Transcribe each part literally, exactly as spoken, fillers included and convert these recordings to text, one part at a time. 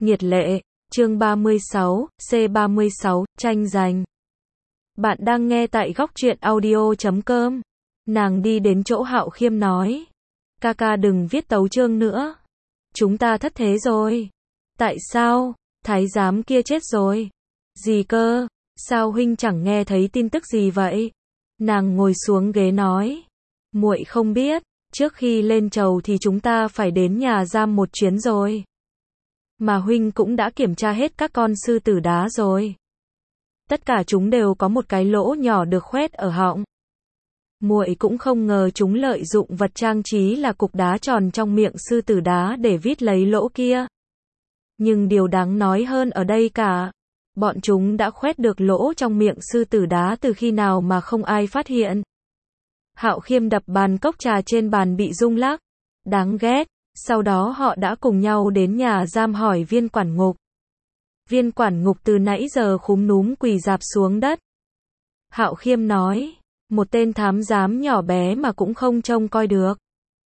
Nhiệt lệ, chương ba mươi sáu, C ba mươi sáu, tranh giành. Bạn đang nghe tại góc truyện audio chấm com. Nàng đi đến chỗ Hạo Khiêm nói. Ca ca đừng viết tấu chương nữa. Chúng ta thất thế rồi. Tại sao? Thái giám kia chết rồi. Gì cơ? Sao huynh chẳng nghe thấy tin tức gì vậy? Nàng ngồi xuống ghế nói. Muội không biết, trước khi lên chầu thì chúng ta phải đến nhà giam một chuyến rồi. Mà huynh cũng đã kiểm tra hết các con sư tử đá rồi. Tất cả chúng đều có một cái lỗ nhỏ được khoét ở họng. Muội cũng không ngờ chúng lợi dụng vật trang trí là cục đá tròn trong miệng sư tử đá để vít lấy lỗ kia. Nhưng điều đáng nói hơn ở đây cả, bọn chúng đã khoét được lỗ trong miệng sư tử đá từ khi nào mà không ai phát hiện. Hạo Khiêm đập bàn cốc trà trên bàn bị rung lắc. Đáng ghét. Sau đó họ đã cùng nhau đến nhà giam hỏi viên quản ngục. Viên quản ngục từ nãy giờ khúm núm quỳ rạp xuống đất. Hạo Khiêm nói, một tên thám giám nhỏ bé mà cũng không trông coi được.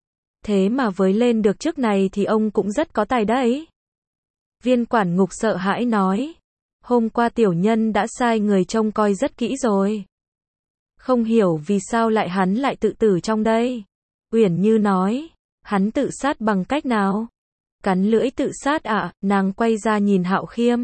Thế mà với lên được chức này thì ông cũng rất có tài đấy. Viên quản ngục sợ hãi nói, hôm qua tiểu nhân đã sai người trông coi rất kỹ rồi. Không hiểu vì sao lại hắn lại tự tử trong đây. Uyển Như nói, hắn tự sát bằng cách nào? Cắn lưỡi tự sát ạ, à? Nàng quay ra nhìn Hạo Khiêm.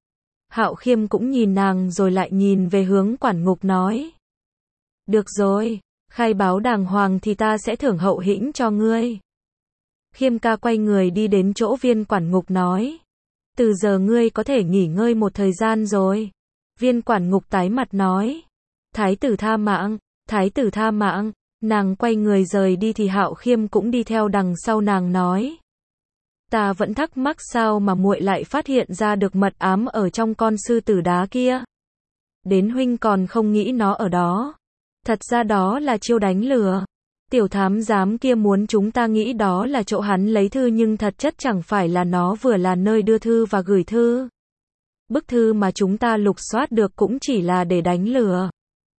Hạo Khiêm cũng nhìn nàng rồi lại nhìn về hướng quản ngục nói. Được rồi, khai báo đàng hoàng thì ta sẽ thưởng hậu hĩnh cho ngươi. Khiêm ca quay người đi đến chỗ viên quản ngục nói. Từ giờ ngươi có thể nghỉ ngơi một thời gian rồi. Viên quản ngục tái mặt nói. Thái tử tha mạng, thái tử tha mạng. Nàng quay người rời đi thì Hạo Khiêm cũng đi theo đằng sau nàng nói. Ta vẫn thắc mắc sao mà muội lại phát hiện ra được mật ám ở trong con sư tử đá kia. Đến huynh còn không nghĩ nó ở đó. Thật ra đó là chiêu đánh lừa. Tiểu thám giám kia muốn chúng ta nghĩ đó là chỗ hắn lấy thư nhưng thật chất chẳng phải là nó vừa là nơi đưa thư và gửi thư. Bức thư mà chúng ta lục soát được cũng chỉ là để đánh lừa.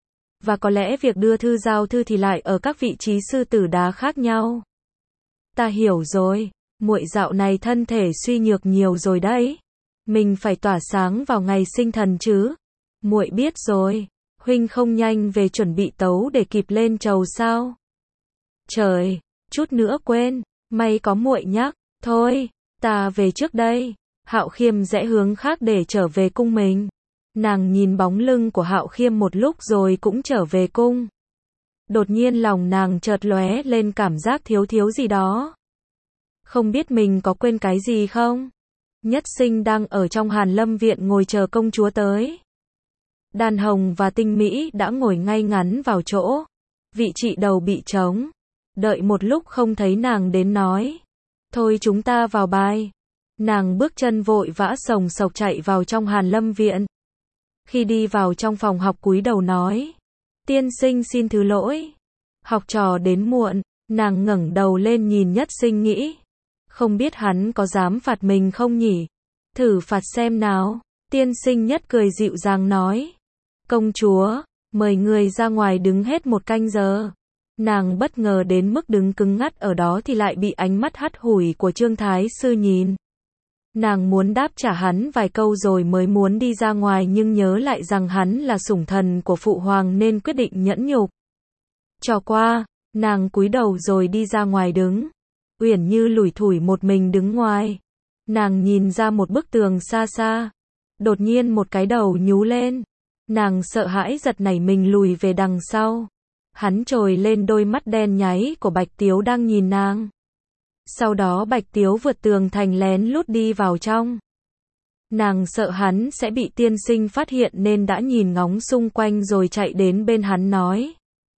Và có lẽ việc đưa thư giao thư thì lại ở các vị trí sư tử đá khác nhau. Ta hiểu rồi, muội dạo này thân thể suy nhược nhiều rồi đấy. Mình phải tỏa sáng vào ngày sinh thần chứ. Muội biết rồi, huynh không nhanh về chuẩn bị tấu để kịp lên chầu sao? Trời, chút nữa quên, may có muội nhắc, thôi, ta về trước đây. Hạo Khiêm rẽ hướng khác để trở về cung mình. Nàng nhìn bóng lưng của Hạo Khiêm một lúc rồi cũng trở về cung. Đột nhiên lòng nàng chợt lóe lên cảm giác thiếu thiếu gì đó. Không biết mình có quên cái gì không? Nhất Sinh đang ở trong Hàn Lâm viện ngồi chờ công chúa tới. Đan Hồng và Tinh Mỹ đã ngồi ngay ngắn vào chỗ. Vị trí đầu bị trống. Đợi một lúc không thấy nàng đến nói. Thôi chúng ta vào bài. Nàng bước chân vội vã sồng sộc chạy vào trong Hàn Lâm viện. Khi đi vào trong phòng học cúi đầu nói. Tiên sinh xin thứ lỗi. Học trò đến muộn. Nàng ngẩng đầu lên nhìn Nhất Sinh nghĩ. Không biết hắn có dám phạt mình không nhỉ? Thử phạt xem nào. Tiên sinh Nhất cười dịu dàng nói. Công chúa, mời người ra ngoài đứng hết một canh giờ. Nàng bất ngờ đến mức đứng cứng ngắt ở đó thì lại bị ánh mắt hắt hủi của Trương Thái sư nhìn. Nàng muốn đáp trả hắn vài câu rồi mới muốn đi ra ngoài nhưng nhớ lại rằng hắn là sủng thần của phụ hoàng nên quyết định nhẫn nhục. Trò qua, nàng cúi đầu rồi đi ra ngoài đứng. Uyển Như lủi thủi một mình đứng ngoài. Nàng nhìn ra một bức tường xa xa. Đột nhiên một cái đầu nhú lên. Nàng sợ hãi giật nảy mình lùi về đằng sau. Hắn trồi lên đôi mắt đen nháy của Bạch Tiếu đang nhìn nàng. Sau đó Bạch Tiếu vượt tường thành lén lút đi vào trong. Nàng sợ hắn sẽ bị tiên sinh phát hiện nên đã nhìn ngóng xung quanh rồi chạy đến bên hắn nói.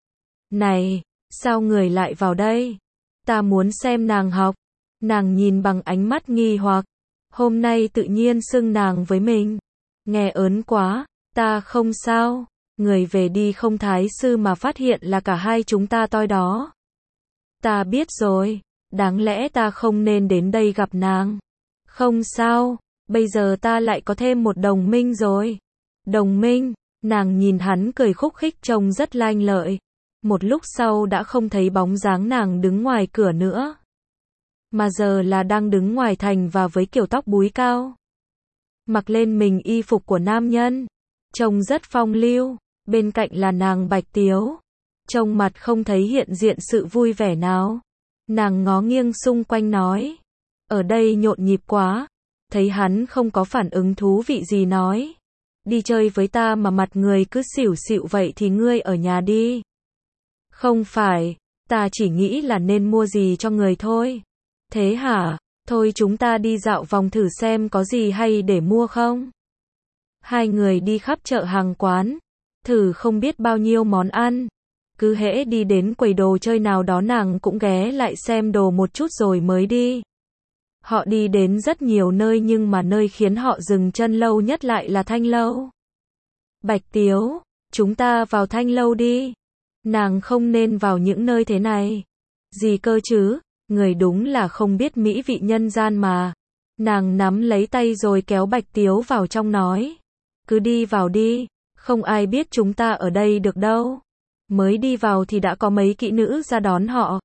Này, sao người lại vào đây? Ta muốn xem nàng học. Nàng nhìn bằng ánh mắt nghi hoặc. Hôm nay tự nhiên xưng nàng với mình. Nghe ớn quá, ta không sao. Người về đi không thái sư mà phát hiện là cả hai chúng ta toi đó. Ta biết rồi. Đáng lẽ ta không nên đến đây gặp nàng. Không sao, bây giờ ta lại có thêm một đồng minh rồi. Đồng minh, nàng nhìn hắn cười khúc khích trông rất lanh lợi. Một lúc sau đã không thấy bóng dáng nàng đứng ngoài cửa nữa. Mà giờ là đang đứng ngoài thành và với kiểu tóc búi cao. mặc lên mình y phục của nam nhân, trông rất phong lưu, bên cạnh là nàng Bạch Tiếu, trông mặt không thấy hiện diện sự vui vẻ nào. Nàng ngó nghiêng xung quanh nói, ở đây nhộn nhịp quá, thấy hắn không có phản ứng thú vị gì nói, đi chơi với ta mà mặt người cứ xỉu xịu vậy thì ngươi ở nhà đi. Không phải, ta chỉ nghĩ là nên mua gì cho người thôi. Thế hả? Thôi chúng ta đi dạo vòng thử xem có gì hay để mua không? Hai người đi khắp chợ hàng quán, thử không biết bao nhiêu món ăn. Cứ hễ đi đến quầy đồ chơi nào đó nàng cũng ghé lại xem đồ một chút rồi mới đi. Họ đi đến rất nhiều nơi nhưng mà nơi khiến họ dừng chân lâu nhất lại là Thanh Lâu. Bạch Tiếu, chúng ta vào Thanh Lâu đi. Nàng không nên vào những nơi thế này. Gì cơ chứ, người đúng là không biết mỹ vị nhân gian mà. Nàng nắm lấy tay rồi kéo Bạch Tiếu vào trong nói. Cứ đi vào đi, không ai biết chúng ta ở đây được đâu. Mới đi vào thì đã có mấy kỹ nữ ra đón họ.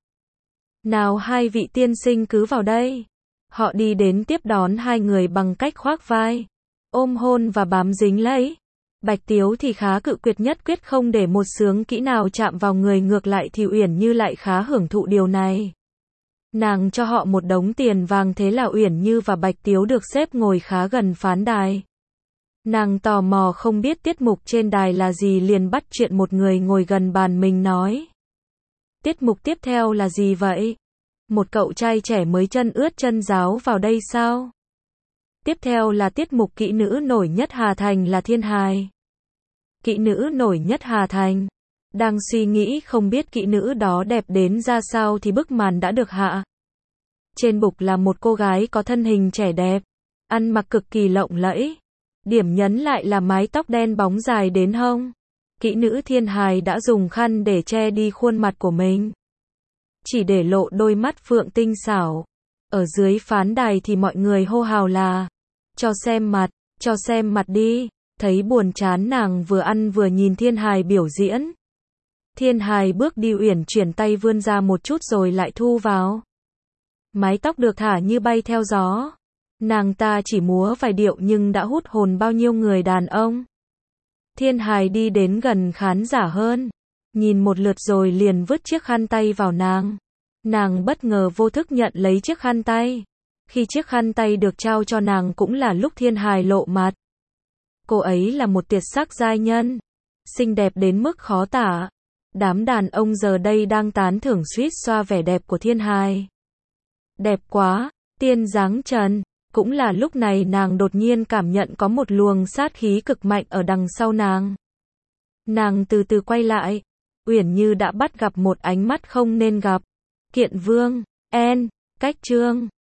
Nào hai vị tiên sinh cứ vào đây. Họ đi đến tiếp đón hai người bằng cách khoác vai, ôm hôn và bám dính lấy. Bạch Tiếu thì khá cự tuyệt nhất quyết không để một sướng kỹ nào chạm vào người, ngược lại thì Uyển Như lại khá hưởng thụ điều này. Nàng cho họ một đống tiền vàng, thế là Uyển Như và Bạch Tiếu được xếp ngồi khá gần phán đài. Nàng tò mò không biết tiết mục trên đài là gì liền bắt chuyện một người ngồi gần bàn mình nói. Tiết mục tiếp theo là gì vậy? Một cậu trai trẻ mới chân ướt chân ráo vào đây sao? Tiếp theo là tiết mục kỹ nữ nổi nhất Hà Thành là Thiên Hài. Kỹ nữ nổi nhất Hà Thành. Đang suy nghĩ không biết kỹ nữ đó đẹp đến ra sao thì bức màn đã được hạ. Trên bục là một cô gái có thân hình trẻ đẹp, ăn mặc cực kỳ lộng lẫy. Điểm nhấn lại là mái tóc đen bóng dài đến hông. Kỹ nữ Thiên Hài đã dùng khăn để che đi khuôn mặt của mình, chỉ để lộ đôi mắt phượng tinh xảo. Ở dưới phán đài thì mọi người hô hào là cho xem mặt, cho xem mặt đi. Thấy buồn chán nàng vừa ăn vừa nhìn Thiên Hài biểu diễn. Thiên Hài bước đi uyển chuyển tay vươn ra một chút rồi lại thu vào. Mái tóc được thả như bay theo gió. Nàng ta chỉ múa vài điệu nhưng đã hút hồn bao nhiêu người đàn ông. Thiên Hài đi đến gần khán giả hơn, nhìn một lượt rồi liền vứt chiếc khăn tay vào nàng. Nàng bất ngờ vô thức nhận lấy chiếc khăn tay. Khi chiếc khăn tay được trao cho nàng cũng là lúc Thiên Hài lộ mặt. Cô ấy là một tuyệt sắc giai nhân, xinh đẹp đến mức khó tả. Đám đàn ông giờ đây đang tán thưởng suýt xoa vẻ đẹp của Thiên Hài. Đẹp quá, tiên dáng trần. Cũng là lúc này nàng đột nhiên cảm nhận có một luồng sát khí cực mạnh ở đằng sau nàng. Nàng từ từ quay lại. Uyển Như đã bắt gặp một ánh mắt không nên gặp. Kiện Vương, En, Cách Trương,